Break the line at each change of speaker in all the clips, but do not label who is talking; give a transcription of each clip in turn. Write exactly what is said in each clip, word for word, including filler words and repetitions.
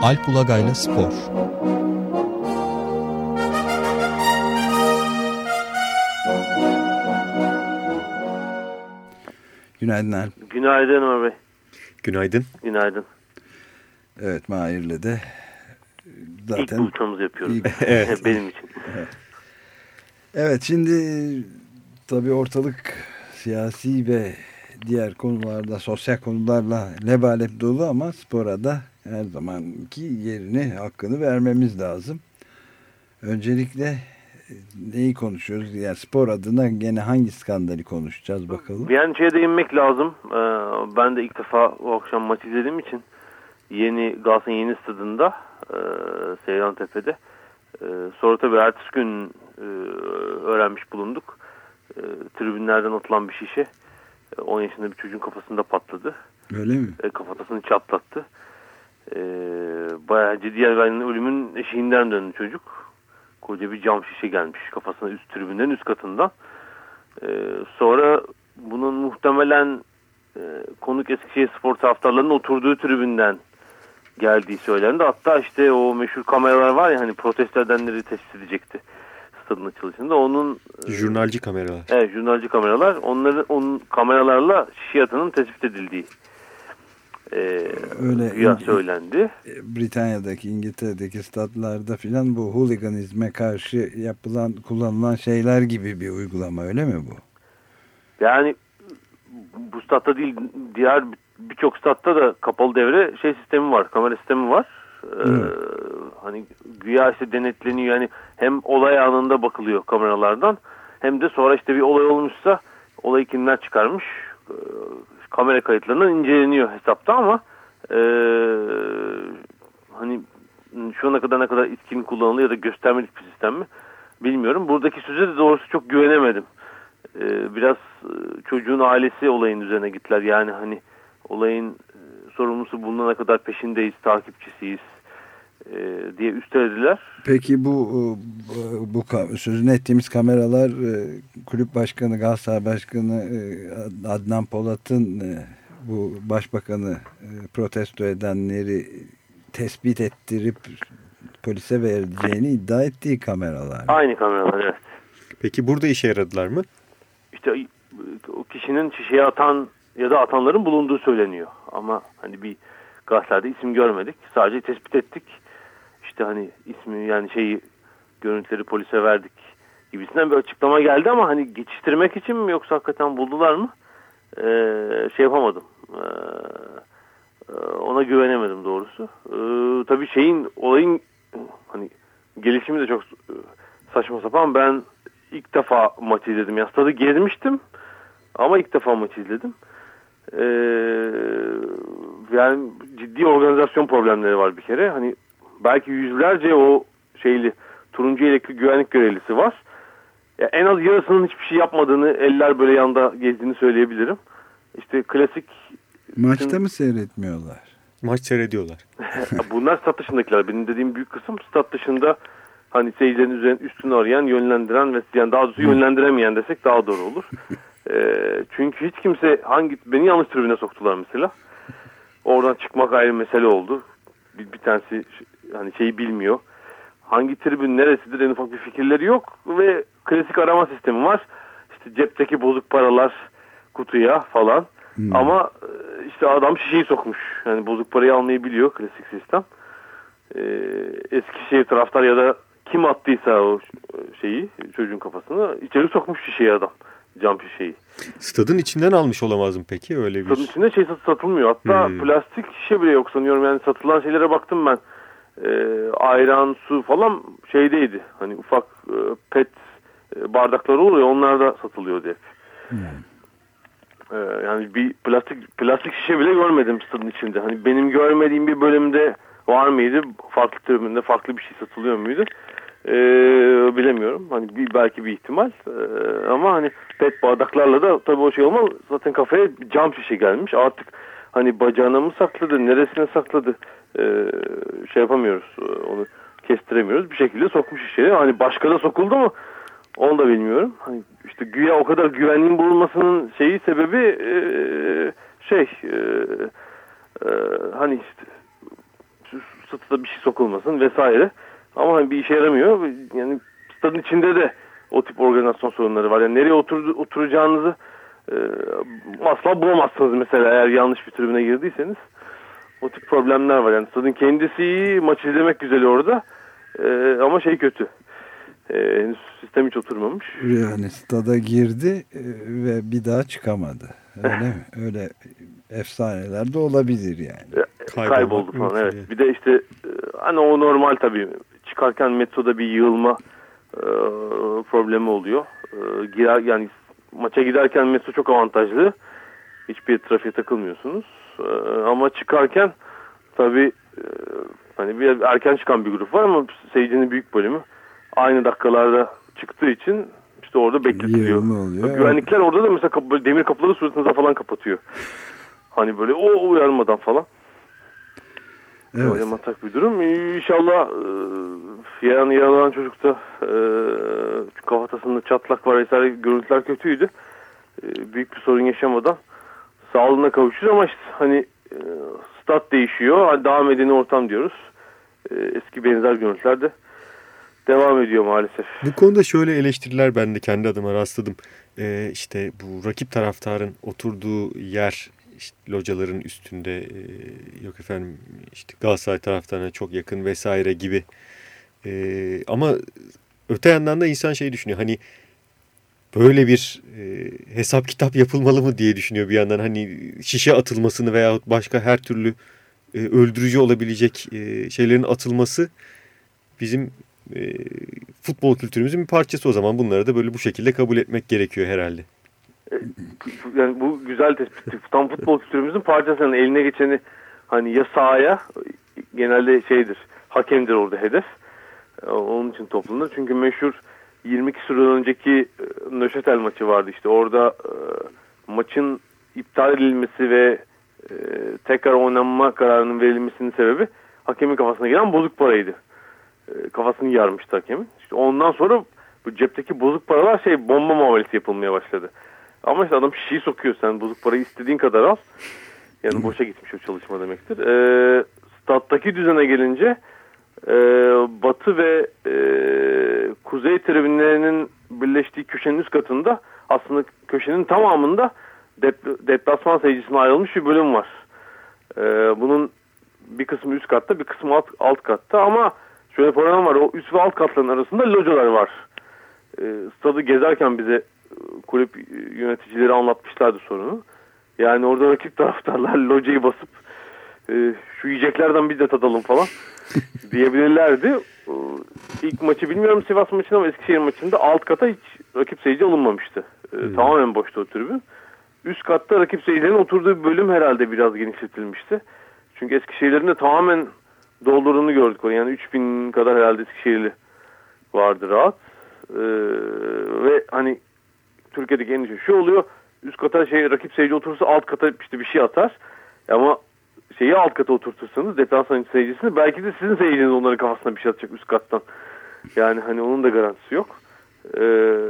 Alp Ulagay'la Spor.
Günaydın Alp.
Günaydın Ömer Bey.
Günaydın.
Günaydın.
Evet, Mahir'le de zaten
İlk buluşmamızı yapıyoruz.
İlk...
evet. Benim için.
Evet. Evet, şimdi tabii ortalık siyasi ve diğer konularda, sosyal konularla lebalep dolu ama spora da her zamanki yerini, hakkını vermemiz lazım. Öncelikle neyi konuşuyoruz? Yani spor adına gene hangi skandali konuşacağız bakalım.
Yani şeye değinmek lazım. Ee, ben de ilk defa o akşam maç izlediğim için yeni Galatasaray'ın yeni stadında e, Seyrantepe'de. E, sonra tabii ertesi gün e, öğrenmiş bulunduk. E, tribünlerden atılan bir şişe on yaşında bir çocuğun kafasında patladı.
Öyle mi?
E, kafatasını çatlattı. E, bayağı ciddi, yani ölümün eşiğinden döndü çocuk. Koca bir cam şişe gelmiş kafasına üst tribünlerin üst katından. Ee, sonra bunun muhtemelen e, konuk Eskişehirspor taraftarlarının oturduğu tribünden geldiği söylendi. Hatta işte o meşhur kameralar var ya, hani protesto edenleri tespit edecekti stadın açılışında. Onun
jurnalci kameralar.
Evet, jurnalci kameralar. Onların onun kameralarla şişe atının tespit edildiği Ee,
öyle
ya söylendi.
Britanya'daki, İngiltere'deki statlarda filan bu hooliganizme karşı yapılan, kullanılan şeyler gibi bir uygulama, öyle mi bu?
Yani bu statta değil, diğer birçok statta da kapalı devre şey sistemi var, kamera sistemi var. Ee, hani güya işte denetleniyor, yani hem olay anında bakılıyor kameralardan, hem de sonra işte bir olay olmuşsa olayı kimler çıkarmış, ee, kamera kayıtlarından inceleniyor hesapta ama e, hani şu ana kadar ne kadar etkin kullanılıyor ya da göstermelik bir sistem mi bilmiyorum. Buradaki söze de doğrusu çok güvenemedim. E, biraz e, çocuğun ailesi olayın üzerine gittiler. Yani hani olayın e, sorumlusu bulunana kadar peşindeyiz, takipçisiyiz e, diye üstelediler.
Peki bu bu sözünü ettiğimiz kameralar kulüp başkanı, Galatasaray Başkanı Adnan Polat'ın bu başbakanı protesto edenleri tespit ettirip polise vereceğini iddia ettiği kameralar.
Aynı kameralar, evet.
Peki burada işe yaradılar mı?
İşte o kişinin şişeye atan ya da atanların bulunduğu söyleniyor. Ama hani bir gazetelerde isim görmedik. Sadece tespit ettik. İşte hani ismi, yani şeyi, görüntüleri polise verdik gibisinden bir açıklama geldi ama hani geçiştirmek için mi yoksa hakikaten buldular mı? Ee, şey yapamadım. Ee, ona güvenemedim doğrusu. Ee, tabii şeyin, olayın hani gelişimi de çok saçma sapan. Ben ilk defa maçı izledim. Ya stadı gezmiştim ama ilk defa maçı izledim. Ee, yani ciddi organizasyon problemleri var bir kere. Hani belki yüzlerce o şeyli turuncu yelekli güvenlik görevlisi var. Ya en az yarısının hiçbir şey yapmadığını, eller böyle yanda gezdiğini söyleyebilirim. İşte klasik...
Maçta
bütün...
mı seyretmiyorlar?
Maç seyrediyorlar.
Bunlar stat dışındakiler. Benim dediğim büyük kısım stat dışında, hani seyircilerin üzerine üstünü arayan, yönlendiren ve yani daha doğrusu yönlendiremeyen desek daha doğru olur. e, çünkü hiç kimse, hangi beni yanlış tribüne soktular mesela. Oradan çıkmak ayrı mesele oldu. Bir, bir tanesi hani şeyi bilmiyor. Hangi tribün neresidir en ufak bir fikirleri yok ve klasik arama sistemi var. İşte cepteki bozuk paralar kutuya falan. Hmm. Ama işte adam şişeyi sokmuş. Yani bozuk parayı almayı biliyor, klasik sistem. Ee, Eskişehir taraftar ya da kim attıysa o şeyi, çocuğun kafasına içeri sokmuş şişeyi adam. Cam şişeyi.
Stadın içinden almış olamaz mı peki öyle bir?
Stadın içinde şey satılmıyor. Hatta hmm. plastik şişe bile yok sanıyorum. Yani satılan şeylere baktım ben. Ee, ayran, su falan şeydeydi. Hani ufak e, pet e, bardaklar oluyor. Onlar da satılıyor diye. Hmm. Ee, yani bir plastik plastik şişe bile görmedim stadın içinde. Hani benim görmediğim bir bölümde var mıydı? Farklı tribünde farklı bir şey satılıyor muydu? Ee, bilemiyorum. Hani bir, belki bir ihtimal. Ee, ama hani pet bardaklarla da tabii o şey olmaz. Zaten kafaya cam şişe gelmiş. Artık hani bacağına mı sakladı, neresine sakladı? Ee, şey yapamıyoruz. Onu kestiremiyoruz. Bir şekilde sokmuş şişeye. Hani başka da sokuldu mu? Onu da bilmiyorum. Hani işte güya o kadar güvenliğin bulunmasının şeyi, sebebi e, şey e, e, hani işte bir şey sokulmasın vesaire. Ama hani bir işe yaramıyor. Yani stadın içinde de o tip organizasyon sorunları var. Yani nereye otur, oturacağınızı e, asla bulamazsınız mesela eğer yanlış bir tribüne girdiyseniz. O tip problemler var. Yani stadın kendisi iyi, maç izlemek güzel orada. E, ama şey kötü. E, henüz sistem hiç oturmamış.
Yani stada girdi e, ve bir daha çıkamadı. Öyle mi? Öyle efsaneler de olabilir yani.
Kayboldu, Kayboldu falan, evet. Bir de işte e, hani o normal tabii. Çıkarken metroda bir yığılma e, problemi oluyor. E, girer, yani maça giderken metro çok avantajlı. Hiçbir trafiğe takılmıyorsunuz. E, ama çıkarken tabii e, hani bir erken çıkan bir grup var ama seyircinin büyük bölümü aynı dakikalarda çıktığı için işte orada bekletiliyor. Güvenlikler orada da mesela kapı, demir kapıları suratınıza falan kapatıyor. Hani böyle o uyarmadan falan. Evet. Öyle matak bir durum. İnşallah e, yarın yaralanan çocukta e, kafatasında çatlak var vesaire, görüntüler kötüydü. E, büyük bir sorun yaşamadan sağlığına kavuşur ama işte hani e, stat değişiyor. Hani daha medeni ortam diyoruz. E, eski benzer görüntüler de devam ediyor maalesef.
Bu konuda şöyle eleştiriler ben de kendi adıma rastladım. Ee, işte bu rakip taraftarın oturduğu yer, işte locaların üstünde, e, yok efendim işte Galatasaray taraftarına çok yakın vesaire gibi. E, ama öte yandan da insan şey düşünüyor. Hani böyle bir e, hesap kitap yapılmalı mı diye düşünüyor bir yandan. Hani şişe atılmasını veyahut başka her türlü e, öldürücü olabilecek e, şeylerin atılması bizim e, futbol kültürümüzün bir parçası o zaman. Bunları da böyle bu şekilde kabul etmek gerekiyor herhalde.
Yani bu güzel tespit. Tam futbol kültürümüzün parçası. Yani eline geçeni hani ya sahaya, genelde şeydir, hakemdir orada hedef. Onun için toplanır. Çünkü meşhur yirmi iki süre önceki Nöşetel maçı vardı işte. Orada e, maçın iptal edilmesi ve e, tekrar oynanma kararının verilmesinin sebebi hakemin kafasına giren bozuk paraydı. E, kafasını yarmıştı hakemin. İşte ondan sonra bu cepteki bozuk paralar şey bomba muamelesi yapılmaya başladı. Ama işte adam şişeyi sokuyor. Sen bozuk parayı istediğin kadar al. Yani boşa gitmiş o çalışma demektir. E, stat'taki düzene gelince e, batı ve e, kuzey tribünlerinin birleştiği köşenin üst katında aslında köşenin tamamında dep- deplasman seyircisine ayrılmış bir bölüm var. E, bunun bir kısmı üst katta, bir kısmı alt, alt katta ama şöyle bir problem var. O üst ve alt katların arasında localar var. E, stadı gezerken bize kulüp yöneticileri anlatmışlardı sorunu. Yani orada rakip taraftarlar locayı basıp e, şu yiyeceklerden biz de tadalım falan diyebilirlerdi. İlk maçı bilmiyorum Sivas maçında ama Eskişehir maçında alt kata hiç rakip seyirci alınmamıştı. E, hmm. Tamamen boştu o tribün. Üst katta rakip seyircilerin oturduğu bir bölüm herhalde biraz genişletilmişti. Çünkü Eskişehirlerin de tamamen doldurduğunu gördük. Yani üç bin kadar herhalde Eskişehirli vardı rahat. E, ve hani Türkiye'deki endişe şu oluyor. Üst kata şey rakip seyirci oturursa alt kata işte bir şey atar. Ama şeyi alt kata oturtursanız deplasman seyircisini belki de sizin seyirciniz onların kafasına bir şey atacak üst kattan. Yani hani onun da garantisi yok. Ee...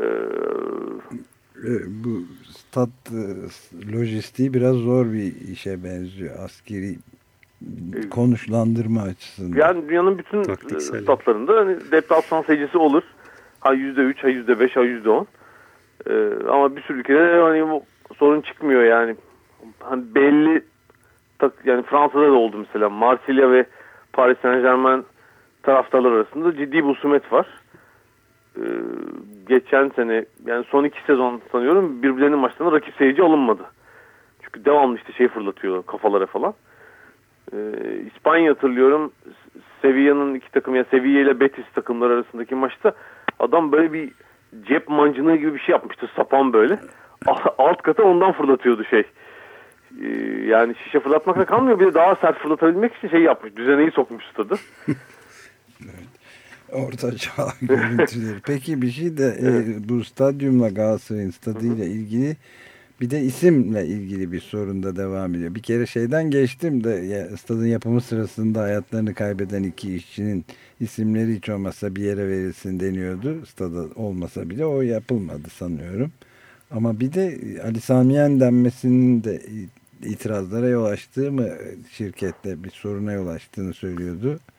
Bu stat lojistiği biraz zor bir işe benziyor. Askeri konuşlandırma açısından.
Yani dünyanın bütün Taktiksel. statlarında hani deplasman seyircisi olur. Ha yüzde üç, ha yüzde beş, ha yüzde on. Ee, ama bir sürü ülkede hani bu sorun çıkmıyor yani. Hani belli yani Fransa'da da oldu mesela. Marsilya ve Paris Saint-Germain taraftarlar arasında ciddi bir husumet var. Ee, geçen sene yani son iki sezon sanıyorum birbirlerinin maçlarına rakip seyirci alınmadı. Çünkü devamlı işte şey fırlatıyor kafalara falan. Ee, İspanya hatırlıyorum. Sevilla'nın iki takım ya Sevilla ile Betis takımları arasındaki maçta adam böyle bir cep mancınığı gibi bir şey yapmıştı. Sapan böyle. Alt kata ondan fırlatıyordu şey. Ee, yani şişe fırlatmakla kalmıyor. Bir de daha sert fırlatabilmek için şey yapmış. Düzeneyi sokmuş stadı.
Evet. Orta çağ görüntüleri. Peki bir şey de evet. e, bu stadyumla Galatasaray'ın stadıyla ilgili bir de isimle ilgili bir sorun da devam ediyor. Bir kere şeyden geçtim de ya, stadın yapımı sırasında hayatlarını kaybeden iki işçinin isimleri hiç olmazsa bir yere verilsin deniyordu. Stada olmasa bile o yapılmadı sanıyorum. Ama bir de Ali Samiyen denmesinin de itirazlara yol açtığı mı şirkette bir soruna yol açtığını söylüyordu.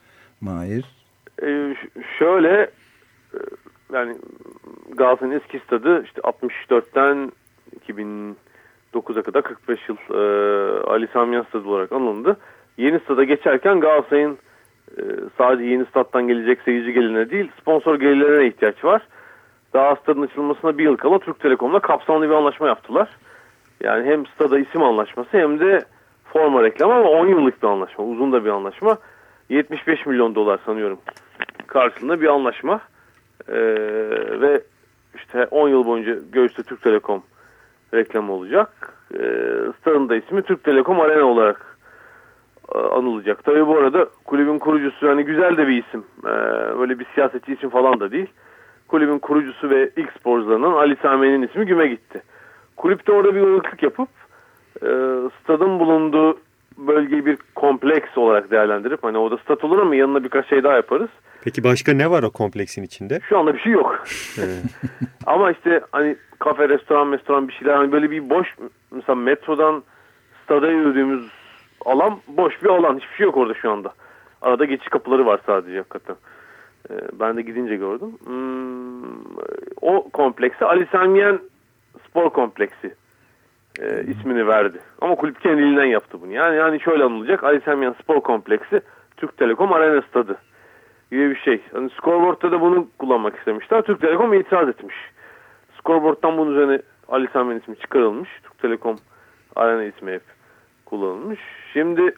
Mahir?
Ee, şöyle e, yani Galatasaray'ın eski stadı işte altmış dörtten iki bin dokuza kadar kırk beş yıl e, Ali Sami Yen stadı olarak anıldı. Yeni stada geçerken Galatasaray'ın e, sadece yeni stat'tan gelecek seyirci gelirine değil sponsor gelirlerine ihtiyaç var. Daha stadın açılmasına bir yıl kala Türk Telekom'la kapsamlı bir anlaşma yaptılar. Yani hem stada isim anlaşması hem de forma reklamı ama on yıllık bir anlaşma. Uzun da bir anlaşma. yetmiş beş milyon dolar sanıyorum karşılığında bir anlaşma. Ee, ve işte on yıl boyunca göğüste Türk Telekom reklamı olacak. Ee, stadın da ismi Türk Telekom Arena olarak e, anılacak. Tabii bu arada kulübün kurucusu yani güzel de bir isim. Ee, böyle bir siyasetçi isim falan da değil. Kulübün kurucusu ve ilk sporcularından Ali Sami Yen'in ismi güme gitti. Kulüp de orada bir uyarıklık yapıp e, stadın bulunduğu bölgeyi bir kompleks olarak değerlendirip hani orada stat olur ama yanına birkaç şey daha yaparız.
Peki başka ne var o kompleksin içinde?
Şu anda bir şey yok. Ama işte hani kafe, restoran, restoran bir şeyler hani böyle bir boş mesela metrodan stada yürüdüğümüz alan boş bir alan. Hiçbir şey yok orada şu anda. Arada geçiş kapıları var sadece hakikaten. Ee, ben de gidince gördüm. Hmm, o komplekse Ali Sami Yen Spor Kompleksi e, ismini verdi. Ama kulüp kendiliğinden yaptı bunu. Yani yani şöyle anılacak. Ali Sami Yen Spor Kompleksi Türk Telekom Arena Stadı gibi bir şey. Hani scoreboard'ta da bunu kullanmak istemişler. Türk Telekom itiraz etmiş. Scoreboard'tan bunun üzerine Ali Sami Yen ismi çıkarılmış. Türk Telekom Arena ismi hep kullanılmış. Şimdi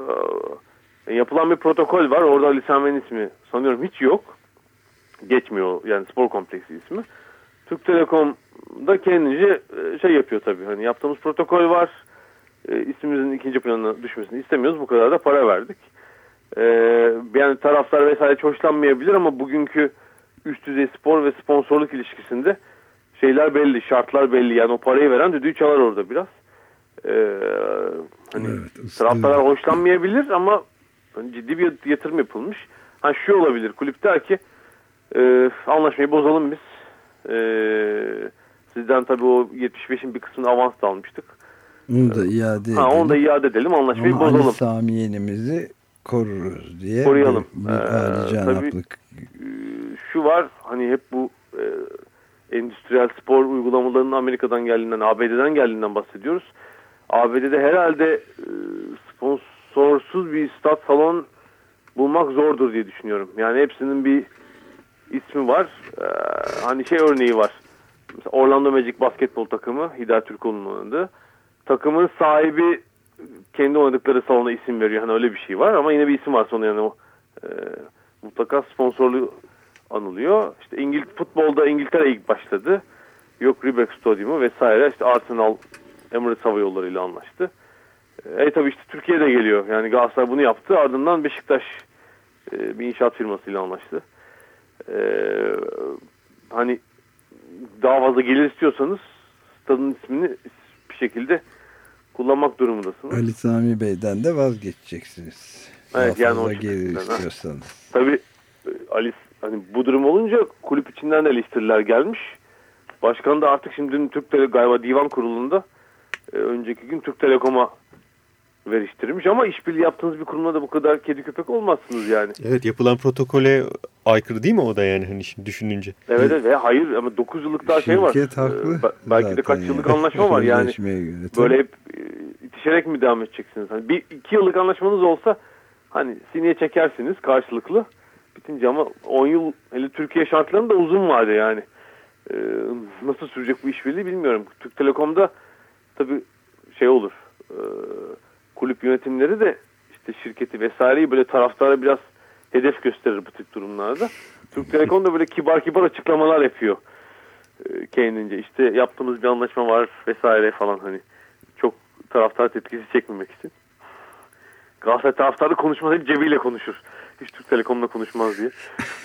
e, yapılan bir protokol var. Orada Ali Sami Yen ismi sanıyorum hiç yok. Geçmiyor yani spor kompleksi ismi. Türk Telekom da kendince şey yapıyor tabii. Hani yaptığımız protokol var. E, ismimizin ikinci planına düşmesini istemiyoruz. Bu kadar da para verdik. E, yani taraftar vesaire hiç hoşlanmayabilir ama bugünkü üst düzey spor ve sponsorluk ilişkisinde şeyler belli, şartlar belli. Yani o parayı veren düdüğü çalar orada biraz. E, hani evet, taraftarlar hoşlanmayabilir ama ciddi bir yatırım yapılmış. Ha şu olabilir. Kulüp der ki e, anlaşmayı bozalım biz. Ee, sizden tabii o yetmiş beşin bir kısmını avans da almıştık.
Onu da iade edelim.
Ha, onu da iade edelim. Anlaşmayı
ama
bozalım.
Ali Sami Yen'imizi koruruz diye.
Koruyalım.
Bir, bir ee, tabii
şu var hani hep bu e, endüstriyel spor uygulamalarının Amerika'dan geldiğinden, A B D'den geldiğinden bahsediyoruz. A B D'de herhalde e, sponsorsuz bir stat salon bulmak zordur diye düşünüyorum. Yani hepsinin bir ismi var. Ee, hani şey örneği var. Mesela Orlando Magic basketbol takımı Hidayet Türkoğlu'nun oynadığı. Takımın sahibi kendi oynadıkları salona isim veriyor. Hani öyle bir şey var ama yine bir isim var sonra yani o e, mutlaka sponsorluğu anılıyor. İşte İngil futbolda İngiltere ilk başladı. Yok Reebok Stadyumu vesaire. İşte Arsenal Emirates Hava Yolları ile anlaştı. E tabii işte Türkiye'de geliyor. Yani Galatasaray bunu yaptı. Ardından Beşiktaş e, bir inşaat firmasıyla anlaştı. Ee, hani daha fazla gelir istiyorsanız stadın ismini bir şekilde kullanmak durumundasınız.
Ali Sami Bey'den de vazgeçeceksiniz.
Evet,
daha
yani
fazla
o
gelir istiyorsanız.
Tabii Ali hani bu durum olunca kulüp içinden de eleştiriler gelmiş. Başkan da artık şimdi dün Türk Telekom galiba divan kurulunda e, önceki gün Türk Telekom'a veriştirmiş ama işbirliği yaptığınız bir kurumda da bu kadar kedi köpek olmazsınız yani.
Evet, yapılan protokole aykırı değil mi o da yani hani şimdi düşününce?
Evet evet hayır ama dokuz yıllık daha şey var.
Şirket haklı.
Ee, belki de kaç yıllık yani. Anlaşma var yani. Göre, böyle hep itişerek mi devam edeceksiniz? Hani bir iki yıllık anlaşmanız olsa hani sineye çekersiniz karşılıklı. Bitince ama on yıl hele Türkiye şartlarında uzun vade yani. Ee, nasıl sürecek bu işbirliği bilmiyorum. Türk Telekom'da tabii şey olur. E, kulüp yönetimleri de işte şirketi vesaireyi böyle taraftara biraz hedef gösterir bu tip durumlarda. Türk Telekom da böyle kibar kibar açıklamalar yapıyor e, kendince. İşte yaptığımız bir anlaşma var vesaire falan hani çok taraftar tepkisi çekmemek için. Galatasaray taraftarı konuşmaz hep cebiyle konuşur. Hiç Türk Telekom'la konuşmaz diye.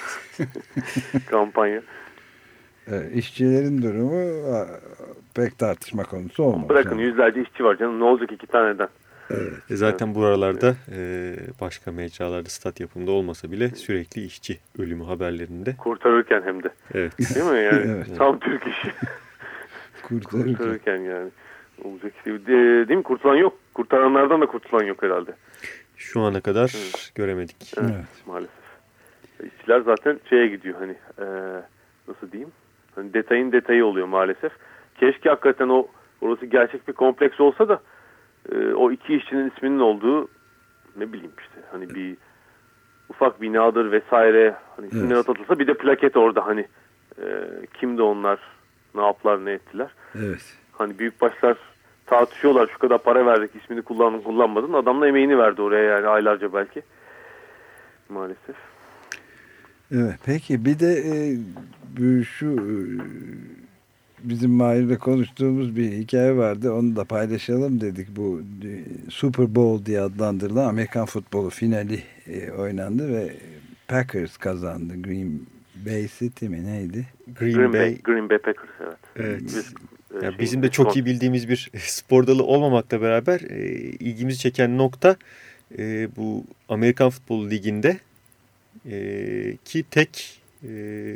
Kampanya.
Evet, işçilerin durumu pek tartışma konusu olmaz.
Bırakın
yani.
Yüzlerce işçi var canım ne olacak iki taneden.
Evet. E zaten evet. buralarda e, başka mecralarda stat yapımında olmasa bile sürekli işçi ölümü haberlerinde.
Kurtarırken hem de.
Evet.
Değil mi yani? Evet. Tam Türk işi.
Kurtarırken.
Kurtarırken yani. Olacak şey. De, değil mi? Kurtulan yok. Kurtaranlardan da kurtulan yok herhalde.
Şu ana kadar evet. göremedik.
Evet, evet. Maalesef. işçiler zaten şeye gidiyor hani e, nasıl diyeyim? Hani detayın detayı oluyor maalesef. Keşke hakikaten o orası gerçek bir kompleks olsa da e, o iki işçinin isminin olduğu ne bileyim işte hani bir ufak binadır vesaire hani isimler evet. atılsa bir de plaket orada hani e, kimdi onlar, ne yaptılar, ne ettiler.
Evet.
Hani büyükbaşlar tartışıyorlar, şu kadar para verdik, ismini kullandın kullanmadın. Adam da emeğini verdi oraya yani aylarca belki. Maalesef.
Evet, peki bir de e, şu e, bizim Mahir'le konuştuğumuz bir hikaye vardı. Onu da paylaşalım dedik. Bu e, Super Bowl diye adlandırılan Amerikan futbolu finali e, oynandı ve Packers kazandı. Green Bay City mi neydi?
Green, Green Bay, Bay Green Bay Packers evet.
Evet. Biz, ya şey, bizim de çok iyi bildiğimiz bir spor dalı olmamakla beraber e, ilgimizi çeken nokta e, bu Amerikan Futbol Ligi'nde e, ki tek e,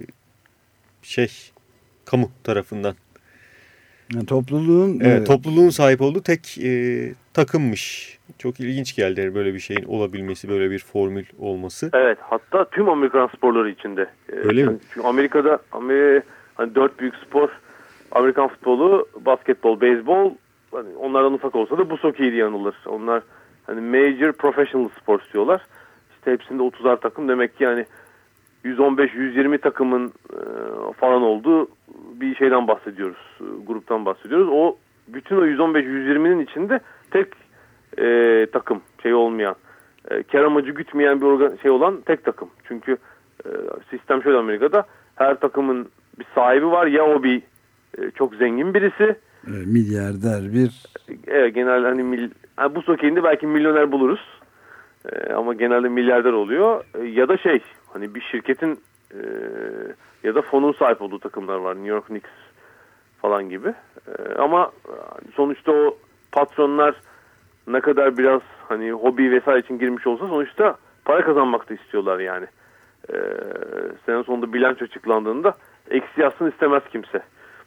şey kamu tarafından
yani topluluğun
evet, e, topluluğun sahip olduğu tek e, takımmış. Çok ilginç geldi böyle bir şeyin olabilmesi, böyle bir formül olması.
Evet, hatta tüm Amerikan sporları içinde.
Öyle
yani,
mi?
Çünkü Amerika'da Amerika, hani dört büyük spor, Amerikan futbolu, basketbol, beyzbol, hani onlardan ufak olsa da buz hokeyi diye anılır. Onlar hani major professional sports diyorlar. İşte hepsinde otuzar takım, demek ki yani yüz on beş yüz yirmi takımın e, falan olduğu bir şeyden bahsediyoruz. Gruptan bahsediyoruz. O bütün o yüz on beş yüz yirminin içinde tek e, takım şey olmayan, e, kar amacı gütmeyen bir organ, şey olan tek takım. Çünkü e, sistem şöyle Amerika'da, her takımın bir sahibi var. Ya o bir e, çok zengin birisi.
E, milyarder bir.
Evet, genelde hani mil, yani bu sokeyinde belki milyoner buluruz. E, ama genelde milyarder oluyor. E, ya da şey hani bir şirketin e, ya da fonun sahip olduğu takımlar var. New York Knicks falan gibi. E, ama sonuçta o patronlar ne kadar biraz hani hobi vesaire için girmiş olsa sonuçta para kazanmak da istiyorlar yani. E, sene sonunda bilanço açıklandığında eksi yazsın istemez kimse.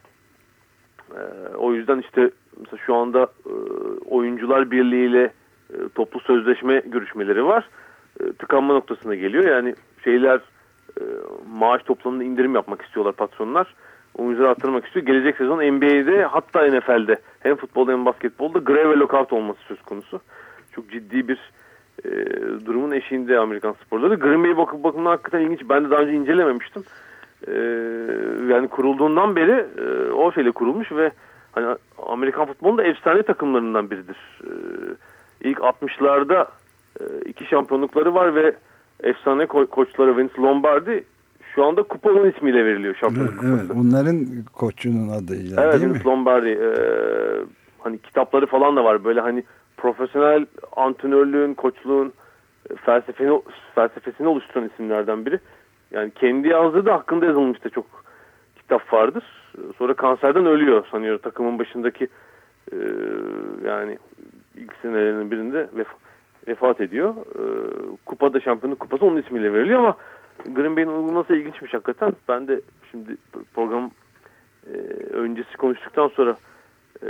E, o yüzden işte mesela şu anda e, oyuncular birliğiyle e, toplu sözleşme görüşmeleri var. E, tıkanma noktasına geliyor. Yani şeyler e, maaş toplamında indirim yapmak istiyorlar patronlar. Oyuncuları arttırmak istiyor. Gelecek sezon N B A'de hatta N F L'de hem futbolda hem basketbolda grev ve lockout olması söz konusu. Çok ciddi bir e, durumun eşiğinde Amerikan sporları. Green Bay bakım bakımından hakikaten ilginç. Ben de daha önce incelememiştim. E, yani kurulduğundan beri e, o şeyle kurulmuş ve hani Amerikan futbolunun da efsane takımlarından biridir. E, ilk altmışlarda e, iki şampiyonlukları var ve efsane ko- koçları Vince Lombardi şu anda kupa onun ismiyle veriliyor, şampiyonluk
evet,
kupası.
Evet, onların koçunun adıyla
evet,
değil
Vince
mi?
Lombardi. E, hani kitapları falan da var. Böyle hani profesyonel antrenörlüğün, koçluğun felsefesini, felsefesini oluşturan isimlerden biri. Yani kendi yazdığı da hakkında yazılmış da çok kitap vardır. Sonra kanserden ölüyor sanıyorum takımın başındaki e, yani ilk senelerinin birinde vef- vefat ediyor. E, kupada, şampiyonluk kupası onun ismiyle veriliyor ama Green Bay'in uygulaması ilginçmiş hakikaten. Ben de şimdi program e, öncesi konuştuktan sonra e,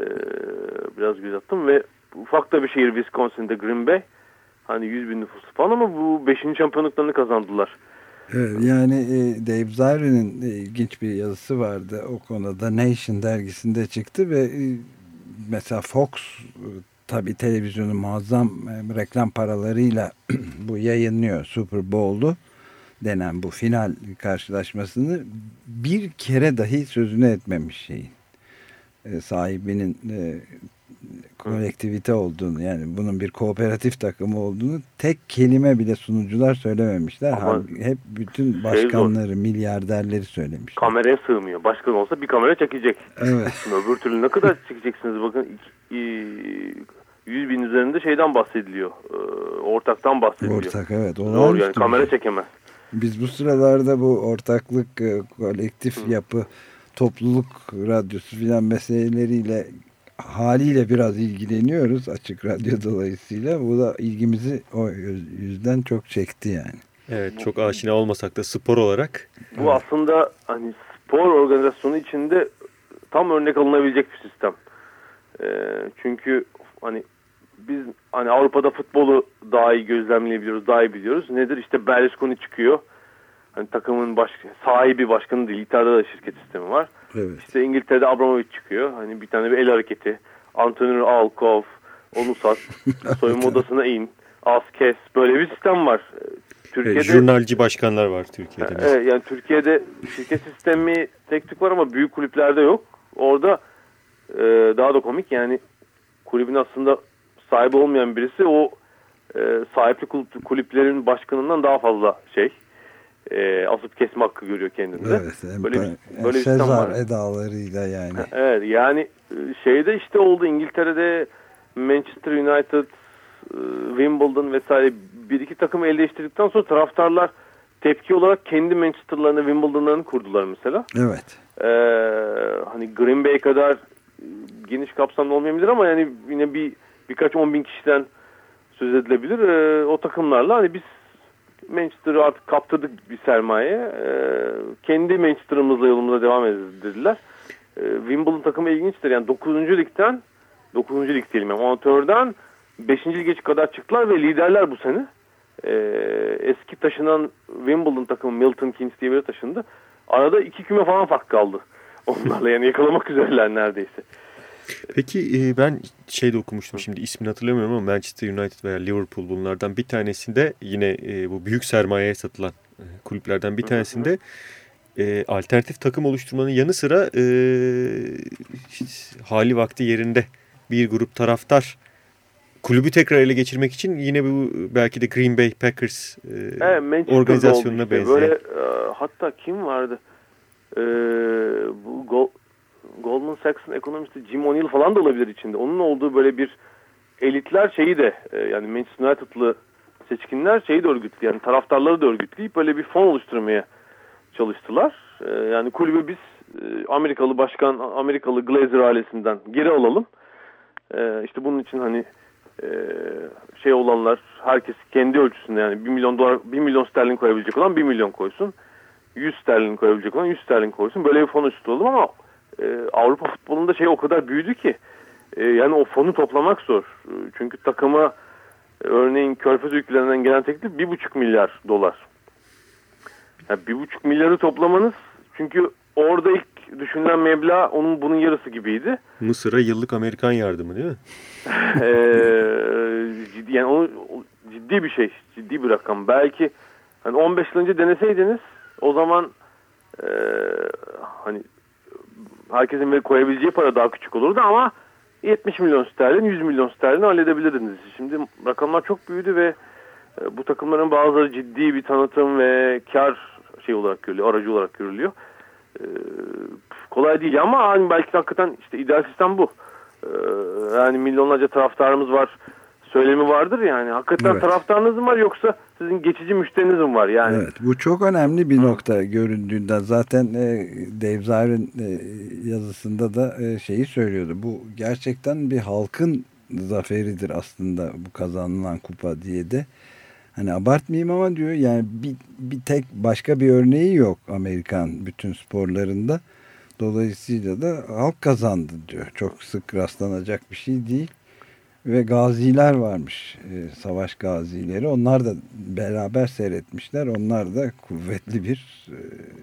biraz göz attım ve ufak da bir şehir Wisconsin'de Green Bay. Hani yüz bin nüfusu falan ama bu beşinci şampiyonluklarını kazandılar.
Evet, yani e, Dave Zirin'in e, ilginç bir yazısı vardı. O konuda Nation dergisinde çıktı ve e, mesela Fox e, tabii televizyonun muazzam e, reklam paralarıyla bu yayınlıyor Super Bowl'u denen bu final karşılaşmasını bir kere dahi sözünü etmemiş şeyin. E, sahibinin e, kolektivite olduğunu, yani bunun bir kooperatif takımı olduğunu tek kelime bile sunucular söylememişler. Ama hep bütün başkanları, şey milyarderleri söylemişler.
Kameraya sığmıyor. Başkan olsa bir kamera çekecek.
Evet.
Şimdi öbür türlü ne kadar çekeceksiniz? Bakın yüz bin üzerinde şeyden bahsediliyor. Ortaktan bahsediliyor.
Ortak, evet.
Doğru yani, kamera şey. çekemez.
Biz bu sıralarda bu ortaklık, kolektif Hı. yapı, topluluk radyosu filan meseleleriyle haliyle biraz ilgileniyoruz Açık Radyo dolayısıyla. Bu da ilgimizi o yüzden çok çekti yani.
Evet, çok aşina olmasak da spor olarak.
Bu evet. Aslında hani spor organizasyonu içinde tam örnek alınabilecek bir sistem. Ee, çünkü hani biz hani Avrupa'da futbolu daha iyi gözlemleyebiliyoruz, daha iyi biliyoruz. Nedir? İşte Berlusconi çıkıyor. hani takımın baş, sahibi başkanı değil. İtalya'da da şirket sistemi var.
Evet.
İşte İngiltere'de Abramovich çıkıyor. Hani bir tane bir el hareketi. Antony Alkov, onu sat, soyunma odasına in, az kes. Böyle bir sistem var.
Türkiye'de, jurnalci başkanlar var Türkiye'de.
Evet, yani Türkiye'de şirket sistemi tek tük var ama büyük kulüplerde yok. Orada e, daha da komik, yani kulübün aslında sahibi olmayan birisi o e, sahipli kulüp, kulüplerin başkanından daha fazla şey e, asıp kesme hakkı görüyor kendinde.
Evet,
böyle
bir, böyle Sezar edalarıyla yani.
Evet, yani şeyde işte oldu, İngiltere'de Manchester United, Wimbledon vesaire bir iki takımı elde değiştirdikten sonra taraftarlar tepki olarak kendi Manchester'larını, Wimbledon'larını kurdular mesela.
Evet.
Ee, hani Green Bay kadar geniş kapsamlı olmayabilir ama yani yine bir birkaç on bin kişiden söz edilebilir. Ee, o takımlarla hani biz Manchester'ı artık kaptırdık bir sermaye. Ee, kendi Manchester'ımızla yolumuza devam ederiz dediler. Ee, Wimbledon takımı ilginçtir. Yani dokuzuncu ligden dokuzuncu lig diyelim yani amatörden beşinci lige kadar çıktılar ve liderler bu sene. Ee, eski taşınan Wimbledon takımı Milton Keynes diye biri taşındı. Arada iki küme falan fark kaldı onlarla, yani yakalamak üzereler neredeyse.
Peki ben şeyde okumuştum, şimdi ismini hatırlamıyorum ama Manchester United veya Liverpool bunlardan bir tanesinde yine bu büyük sermayeye satılan kulüplerden bir tanesinde e, alternatif takım oluşturmanın yanı sıra e, hali vakti yerinde bir grup taraftar kulübü tekrar ele geçirmek için yine bu belki de Green Bay Packers e, evet, organizasyonuna işte benzeyen.
Böyle, e, hatta kim vardı? E, bu Gol Goldman Sachs'ın ekonomisti Jim O'Neill falan da olabilir içinde. Onun olduğu böyle bir elitler şeyi de e, yani Manchester United'lı seçkinler şeyi de örgütleyip, yani taraftarları da örgütleyip böyle bir fon oluşturmaya çalıştılar. E, yani kulübü biz e, Amerikalı başkan, Amerikalı Glazer ailesinden geri alalım. E, işte bunun için hani e, şey olanlar, herkes kendi ölçüsünde, yani bir milyon dolar, bir milyon sterlin koyabilecek olan bir milyon koysun. yüz sterlin koyabilecek olan yüz sterlin koysun. Böyle bir fon oluşturalım ama e, Avrupa futbolunda şey o kadar büyüdü ki e, yani o fonu toplamak zor. E, çünkü takıma e, örneğin Körfez ülkelerinden gelen teklif bir buçuk milyar dolar. Yani bir buçuk milyarı toplamanız, çünkü orada ilk düşünülen meblağ onun bunun yarısı gibiydi.
Mısır'a yıllık Amerikan yardımı değil mi?
e, ciddi, yani o, o ciddi bir şey, ciddi bir rakam. Belki hani on beş yıl önce deneseydiniz o zaman e, hani herkesin koyabileceği para daha küçük olurdu ama yetmiş milyon sterlin, yüz milyon sterlin halledebilirdiniz. Şimdi rakamlar çok büyüdü ve e, bu takımların bazıları ciddi bir tanıtım ve kar şey olarak görülüyor, aracı olarak görülüyor. E, kolay değil ama hani belki hakikaten işte ideal sistem bu. E, yani milyonlarca taraftarımız var, söylemi vardır yani. Hakikaten evet, taraftarınız mı var yoksa sizin geçici müşteriniz mi var yani?
Evet, bu çok önemli bir nokta göründüğünden. Zaten e, Dave Zirin e, yazısında da e, şeyi söylüyordu. Bu gerçekten bir halkın zaferidir aslında bu kazanılan kupa diye de. Hani abartmayayım ama diyor yani bir, bir tek başka bir örneği yok Amerikan bütün sporlarında. Dolayısıyla da halk kazandı diyor. Çok sık rastlanacak bir şey değil. Ve gaziler varmış, e, savaş gazileri. Onlar da beraber seyretmişler. Onlar da kuvvetli bir e,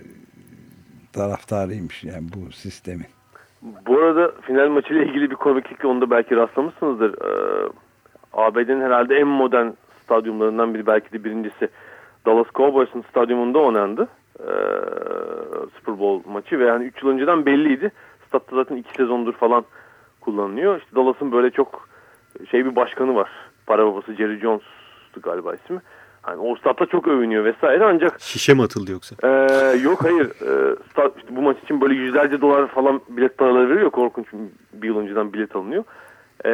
taraftarıymış yani bu sistemin.
Bu arada final maçıyla ilgili bir komiklik, onu da belki rastlamışsınızdır. Ee, A B D'nin herhalde en modern stadyumlarından biri, belki de birincisi Dallas Cowboys'un stadyumunda oynandı. Ee, Super Bowl maçı ve yani üç yıl önceden belliydi. Statta zaten iki sezondur falan kullanılıyor. İşte Dallas'ın böyle çok şey bir başkanı var. Para babası Jerry Jones'tu galiba ismi. Hani o statta çok övünüyor vesaire, ancak
şişe mi atıldı yoksa?
E, yok hayır. E, stat, işte bu maç için böyle yüzlerce dolar falan bilet paraları veriyor. Korkunç, bir yıl önceden bilet alınıyor. E,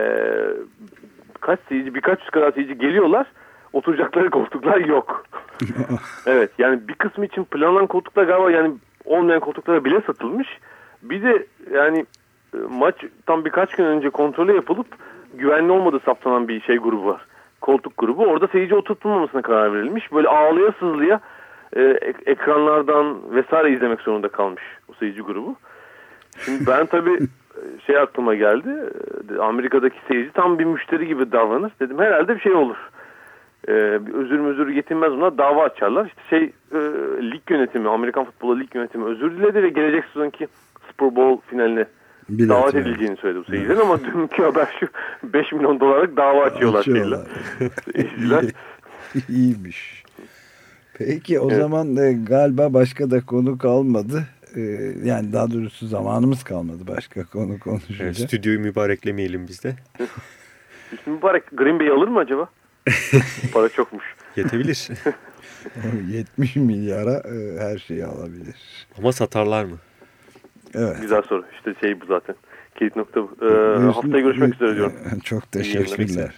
kaç seyirci, birkaç yüz kadar seyirci geliyorlar. Oturacakları koltuklar yok. Evet, yani bir kısmı için planlanan koltuklar galiba yani olmayan koltuklara bile satılmış. Bir de yani maç tam birkaç gün önce kontrolü yapılıp güvenli olmadığı saptanan bir şey grubu var. Koltuk grubu. Orada seyirci oturtulmamasına karar verilmiş. Böyle ağlaya sızlıya e, ekranlardan vesaire izlemek zorunda kalmış o seyirci grubu. Şimdi ben tabii şey aklıma geldi. Amerika'daki seyirci tam bir müşteri gibi davranır. Dedim herhalde bir şey olur. e, bir özür müzür yetinmez buna, dava açarlar. İşte şey e, lig yönetimi, Amerikan futbolu lig yönetimi özür diledi ve gelecek sezonki Super Bowl finaline bilet davet yani edileceğini söyledi bu seyirciler, ama dünkü haber şu: beş milyon dolarlık dava açıyorlar.
Açıyorlar.
Seyirciler.
İyiymiş. Peki o evet. zaman e, galiba başka da konu kalmadı. E, yani daha doğrusu zamanımız kalmadı başka konu konuşacak.
Evet, stüdyoyu mübareklemeyelim biz de.
Üstü mübarek Green Bay alır mı acaba? Para çokmuş.
Yetebilir.
yetmiş milyara e, her şeyi alabilir.
Ama satarlar mı?
Evet. Güzel soru. İşte şey bu zaten. Kilit nokta bu. Ee, haftaya görüşmek üzere diyorum.
Çok teşekkürler.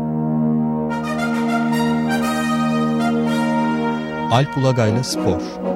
Alp Ulagay'la Spor.